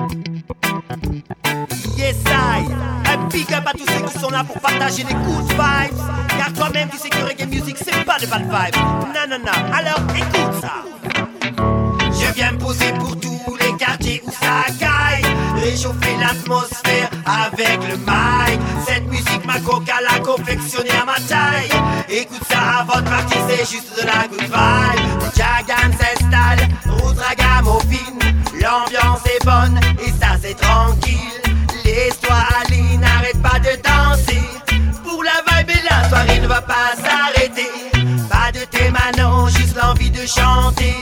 Yes I, un big up à tous ceux qui sont là pour partager les good vibes. Car toi-même tu sais que reggae music c'est pas de bad vibes. Non non non, alors écoute ça. Je viens me poser pour tous les quartiers où ça caille, réchauffer l'atmosphère avec le mic. Cette musique ma coca l'a confectionnée à ma taille. Écoute ça avant de partir, c'est juste de la good vibe. Le Jagan s'installe, route ragamuffin. L'ambiance est bonne et ça c'est tranquille. Laisse-toi aller, n'arrête pas de danser. Pour la vibe et la soirée ne va pas s'arrêter. Pas de thème, non, juste l'envie de chanter.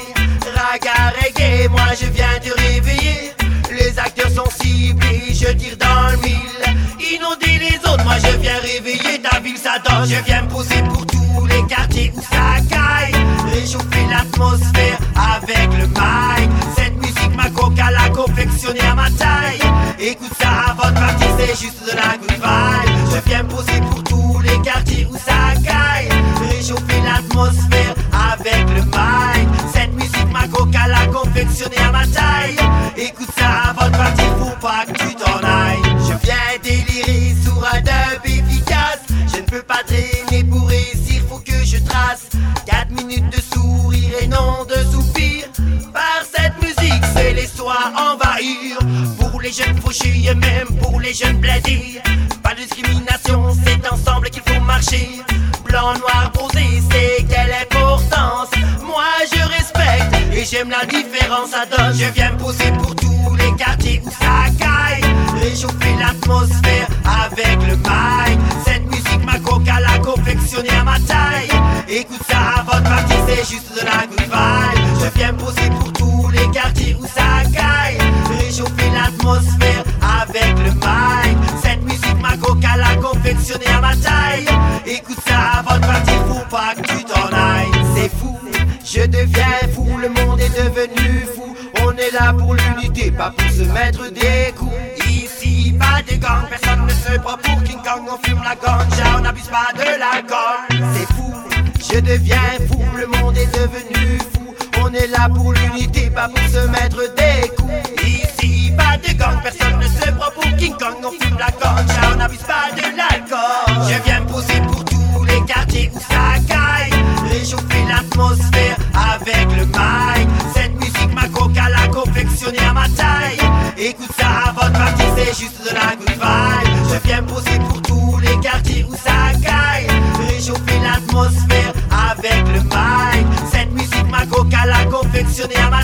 Raga reggae, moi je viens te réveiller. Les acteurs sont ciblés, je tire dans le mille. Inonder les autres, moi je viens réveiller ta ville, ça donne. Je viens me poser pour tous les quartiers où ça caille, réchauffer l'atmosphère avec le mic. Cette musique ma coca l'a confectionnée à ma taille. Écoute ça avant de partir, c'est juste de la good vibe. Je viens me poser pour tous les quartiers où ça caille, réchauffer l'atmosphère avec le mic. Cette musique ma coca l'a confectionnée à ma taille. Écoute ça avant de partir, faut pas que tu t'en ailles. Je viens délirer sur un dub efficace. Je ne peux pas traîner pour réussir, faut que je trace 4 minutes de sourire et non de soupir. Par cette musique, c'est l'histoire envahir. Pour les jeunes fauchés et même pour les jeunes bladés. Pas de discrimination, c'est ensemble qu'il faut marcher. Blanc, noir, bronzé, c'est quelle importance. Moi je respecte et j'aime la différence, ça donne. Je viens me poser pour tous les quartiers où ça caille, réchauffer l'atmosphère avec le mic. Cette musique ma coca l'a confectionnée à ma taille. Écoute ça avant de partir, c'est juste de la good vibe. Je viens me poser pour tous les quartiers où ça caille, réchauffer l'atmosphère avec le mic. Cette musique ma coca l'a confectionnée à ma taille. Écoute ça avant de partir, faut pas que tu t'en ailles. C'est fou, je deviens fou, le monde est devenu fou. On est là pour l'unité, pas pour se mettre des coups. Ici, pas de gang, personne ne se prend pour King Kong. On fume la ganja, on n'abuse pas de l'alcool. C'est fou, je deviens fou, le monde est devenu fou. On est là pour l'unité, pas pour se mettre des coups. Ici, pas de gang, personne ne se prend pour King Kong. On fume la ganja, on n'abuse pas de l'alcool. Je viens me poser pour tous les quartiers où ça caille, réchauffer l'atmosphère avec le mic. Cette musique ma coca l'a confectionnée à ma taille. Écoute ça avant de partir, c'est juste de la good vibe. Je viens me poser pour tous les quartiers où ça caille, réchauffer l'atmosphère avec le mic. Cette musique ma coca l'a confectionnée à ma